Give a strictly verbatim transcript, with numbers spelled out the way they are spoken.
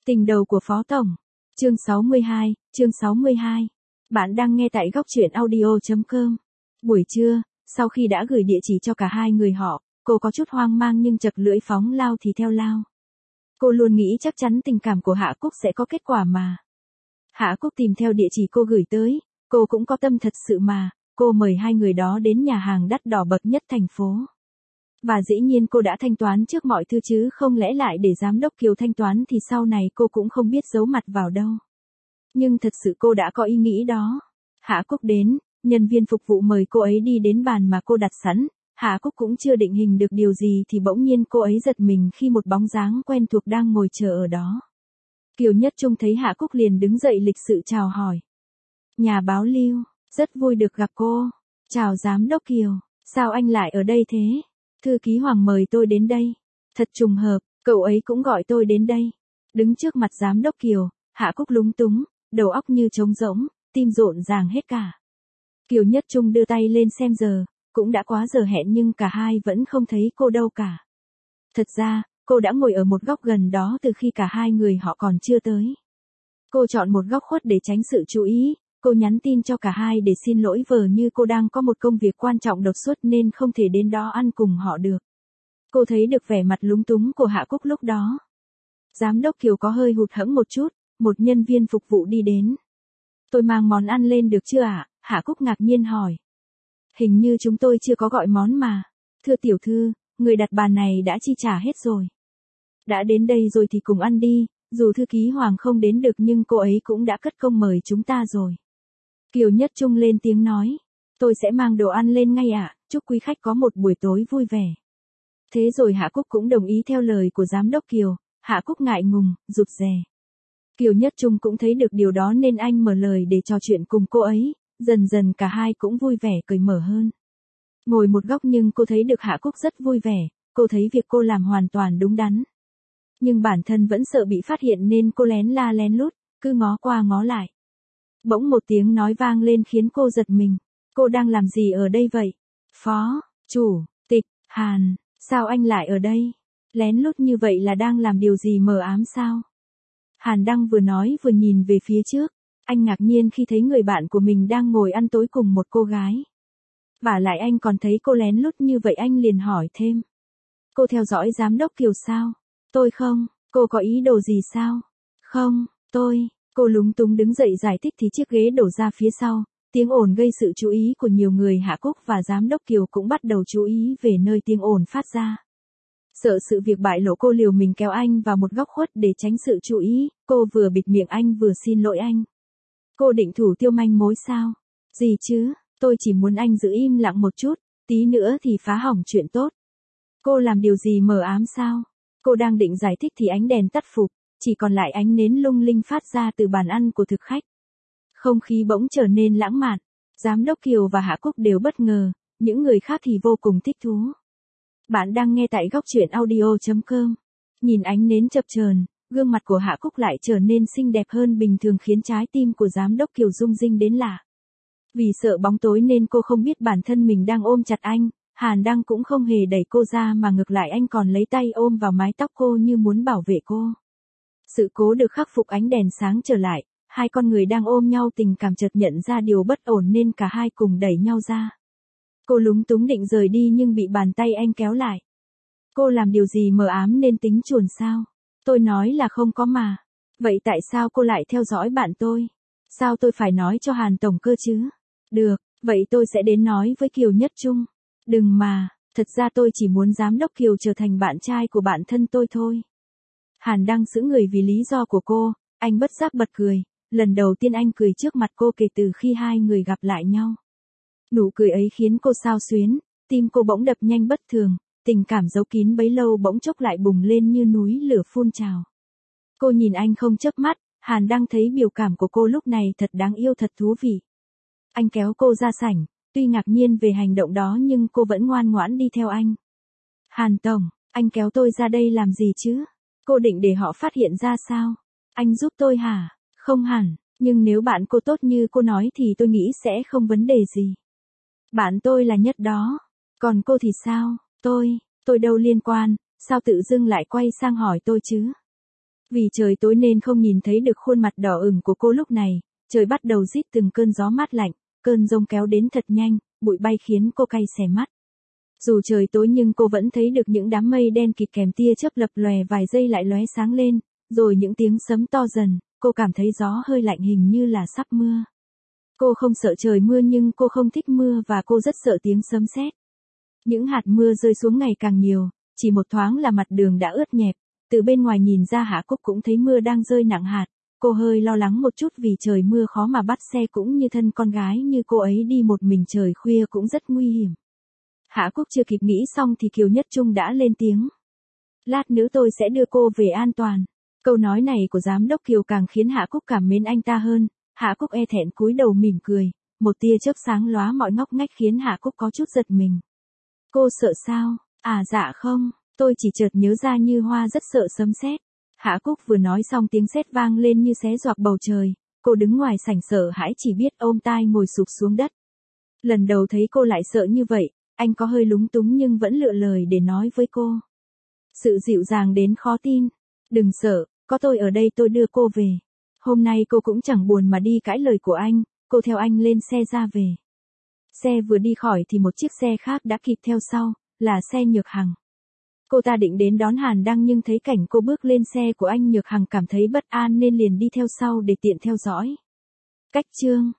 Tình đầu của Phó Tổng. Chương sáu mươi hai, chương sáu mươi hai. Bạn đang nghe tại góc truyện audio chấm com. Buổi trưa, sau khi đã gửi địa chỉ cho cả hai người họ, cô có chút hoang mang nhưng chật lưỡi phóng lao thì theo lao. Cô luôn nghĩ chắc chắn tình cảm của Hạ Cúc sẽ có kết quả mà. Hạ Cúc tìm theo địa chỉ cô gửi tới, cô cũng có tâm thật sự mà, cô mời hai người đó đến nhà hàng đắt đỏ bậc nhất thành phố. Và dĩ nhiên cô đã thanh toán trước mọi thứ chứ không lẽ lại để giám đốc Kiều thanh toán thì sau này cô cũng không biết giấu mặt vào đâu. Nhưng thật sự cô đã có ý nghĩ đó. Hạ Cúc đến, nhân viên phục vụ mời cô ấy đi đến bàn mà cô đặt sẵn. Hạ Cúc cũng chưa định hình được điều gì thì bỗng nhiên cô ấy giật mình khi một bóng dáng quen thuộc đang ngồi chờ ở đó. Kiều Nhất Trung thấy Hạ Cúc liền đứng dậy lịch sự chào hỏi. Nhà báo Lưu, rất vui được gặp cô. Chào giám đốc Kiều, sao anh lại ở đây thế? Thư ký Hoàng mời tôi đến đây. Thật trùng hợp, cậu ấy cũng gọi tôi đến đây. Đứng trước mặt giám đốc Kiều, Hạ Cúc lúng túng, đầu óc như trống rỗng, tim rộn ràng hết cả. Kiều Nhất Trung đưa tay lên xem giờ, cũng đã quá giờ hẹn nhưng cả hai vẫn không thấy cô đâu cả. Thật ra, cô đã ngồi ở một góc gần đó từ khi cả hai người họ còn chưa tới. Cô chọn một góc khuất để tránh sự chú ý. Cô nhắn tin cho cả hai để xin lỗi vờ như cô đang có một công việc quan trọng đột xuất nên không thể đến đó ăn cùng họ được. Cô thấy được vẻ mặt lúng túng của Hạ Cúc lúc đó. Giám đốc Kiều có hơi hụt hẫng một chút, một nhân viên phục vụ đi đến. Tôi mang món ăn lên được chưa ạ? Hạ Cúc ngạc nhiên hỏi. Hình như chúng tôi chưa có gọi món mà. Thưa tiểu thư, người đặt bàn này đã chi trả hết rồi. Đã đến đây rồi thì cùng ăn đi, dù thư ký Hoàng không đến được nhưng cô ấy cũng đã cất công mời chúng ta rồi. Kiều Nhất Trung lên tiếng nói. Tôi sẽ mang đồ ăn lên ngay ạ, chúc quý khách có một buổi tối vui vẻ. Thế rồi Hạ Cúc cũng đồng ý theo lời của giám đốc Kiều. Hạ Cúc ngại ngùng, rụt rè. Kiều Nhất Trung cũng thấy được điều đó nên anh mở lời để trò chuyện cùng cô ấy. Dần dần cả hai cũng vui vẻ cởi mở hơn. Ngồi một góc nhưng cô thấy được Hạ Cúc rất vui vẻ. Cô thấy việc cô làm hoàn toàn đúng đắn. Nhưng bản thân vẫn sợ bị phát hiện nên cô lén la lén lút, cứ ngó qua ngó lại. Bỗng một tiếng nói vang lên khiến cô giật mình. Cô đang làm gì ở đây vậy? Phó, chủ, tịch, Hàn, sao anh lại ở đây? Lén lút như vậy là đang làm điều gì mờ ám sao? Hàn Đăng vừa nói vừa nhìn về phía trước. Anh ngạc nhiên khi thấy người bạn của mình đang ngồi ăn tối cùng một cô gái. Vả lại anh còn thấy cô lén lút như vậy anh liền hỏi thêm. Cô theo dõi giám đốc Kiều sao? Tôi không, cô có ý đồ gì sao? Không, tôi, cô lúng túng đứng dậy giải thích thì chiếc ghế đổ ra phía sau, tiếng ồn gây sự chú ý của nhiều người. Hạ Cúc và giám đốc Kiều cũng bắt đầu chú ý về nơi tiếng ồn phát ra. Sợ sự việc bại lộ cô liều mình kéo anh vào một góc khuất để tránh sự chú ý, cô vừa bịt miệng anh vừa xin lỗi anh. Cô định thủ tiêu manh mối sao? Gì chứ, tôi chỉ muốn anh giữ im lặng một chút, tí nữa thì phá hỏng chuyện tốt. Cô làm điều gì mờ ám sao? Cô đang định giải thích thì ánh đèn tắt phục, chỉ còn lại ánh nến lung linh phát ra từ bàn ăn của thực khách. Không khí bỗng trở nên lãng mạn, giám đốc Kiều và Hạ Cúc đều bất ngờ, những người khác thì vô cùng thích thú. Bạn đang nghe tại góc truyện audio chấm com. Nhìn ánh nến chập chờn, gương mặt của Hạ Cúc lại trở nên xinh đẹp hơn bình thường khiến trái tim của giám đốc Kiều rung rinh đến lạ. Vì sợ bóng tối nên cô không biết bản thân mình đang ôm chặt anh. Hàn Đăng cũng không hề đẩy cô ra mà ngược lại anh còn lấy tay ôm vào mái tóc cô như muốn bảo vệ cô. Sự cố được khắc phục, ánh đèn sáng trở lại, hai con người đang ôm nhau tình cảm chợt nhận ra điều bất ổn nên cả hai cùng đẩy nhau ra. Cô lúng túng định rời đi nhưng bị bàn tay anh kéo lại. Cô làm điều gì mờ ám nên tính chuồn sao? Tôi nói là không có mà. Vậy tại sao cô lại theo dõi bạn tôi? Sao tôi phải nói cho Hàn Tổng cơ chứ? Được, vậy tôi sẽ đến nói với Kiều Nhất Trung. Đừng mà, thật ra tôi chỉ muốn giám đốc Kiều trở thành bạn trai của bạn thân tôi thôi. Hàn Đăng sững người vì lý do của cô, anh bất giác bật cười, lần đầu tiên anh cười trước mặt cô kể từ khi hai người gặp lại nhau. Nụ cười ấy khiến cô xao xuyến, tim cô bỗng đập nhanh bất thường, tình cảm giấu kín bấy lâu bỗng chốc lại bùng lên như núi lửa phun trào. Cô nhìn anh không chớp mắt, Hàn Đăng thấy biểu cảm của cô lúc này thật đáng yêu thật thú vị. Anh kéo cô ra sảnh. Tuy ngạc nhiên về hành động đó nhưng cô vẫn ngoan ngoãn đi theo anh. Hàn Tổng, anh kéo tôi ra đây làm gì chứ? Cô định để họ phát hiện ra sao? Anh giúp tôi hả? Không hẳn, nhưng nếu bạn cô tốt như cô nói thì tôi nghĩ sẽ không vấn đề gì. Bạn tôi là nhất đó. Còn cô thì sao? Tôi, tôi đâu liên quan, sao tự dưng lại quay sang hỏi tôi chứ? Vì trời tối nên không nhìn thấy được khuôn mặt đỏ ửng của cô lúc này, trời bắt đầu rít từng cơn gió mát lạnh, cơn giông kéo đến thật nhanh, bụi bay khiến cô cay xè mắt. Dù trời tối nhưng cô vẫn thấy được những đám mây đen kịt kèm tia chớp lập lòe vài giây lại lóe sáng lên, rồi những tiếng sấm to dần, cô cảm thấy gió hơi lạnh hình như là sắp mưa. Cô không sợ trời mưa nhưng cô không thích mưa và cô rất sợ tiếng sấm sét. Những hạt mưa rơi xuống ngày càng nhiều, chỉ một thoáng là mặt đường đã ướt nhẹp, từ bên ngoài nhìn ra Hạ Cúc cũng thấy mưa đang rơi nặng hạt, cô hơi lo lắng một chút vì trời mưa khó mà bắt xe cũng như thân con gái như cô ấy đi một mình trời khuya cũng rất nguy hiểm. Hạ Cúc chưa kịp nghĩ xong thì Kiều Nhất Trung đã lên tiếng. Lát nữa tôi sẽ đưa cô về an toàn. Câu nói này của giám đốc Kiều càng khiến Hạ Cúc cảm mến anh ta hơn. Hạ Cúc e thẹn cúi đầu mỉm cười, một tia chớp sáng lóa mọi ngóc ngách khiến Hạ Cúc có chút giật mình. Cô sợ sao? À dạ không, tôi chỉ chợt nhớ ra Như Hoa rất sợ sấm sét. Hạ Cúc vừa nói xong tiếng sét vang lên như xé toạc bầu trời, cô đứng ngoài sảnh sợ hãi chỉ biết ôm tai ngồi sụp xuống đất. Lần đầu thấy cô lại sợ như vậy, anh có hơi lúng túng nhưng vẫn lựa lời để nói với cô. Sự dịu dàng đến khó tin. Đừng sợ, có tôi ở đây tôi đưa cô về. Hôm nay cô cũng chẳng buồn mà đi cãi lời của anh, cô theo anh lên xe ra về. Xe vừa đi khỏi thì một chiếc xe khác đã kịp theo sau, là xe Nhược Hằng. Cô ta định đến đón Hàn Đăng nhưng thấy cảnh cô bước lên xe của anh Nhược Hằng cảm thấy bất an nên liền đi theo sau để tiện theo dõi. Cách chương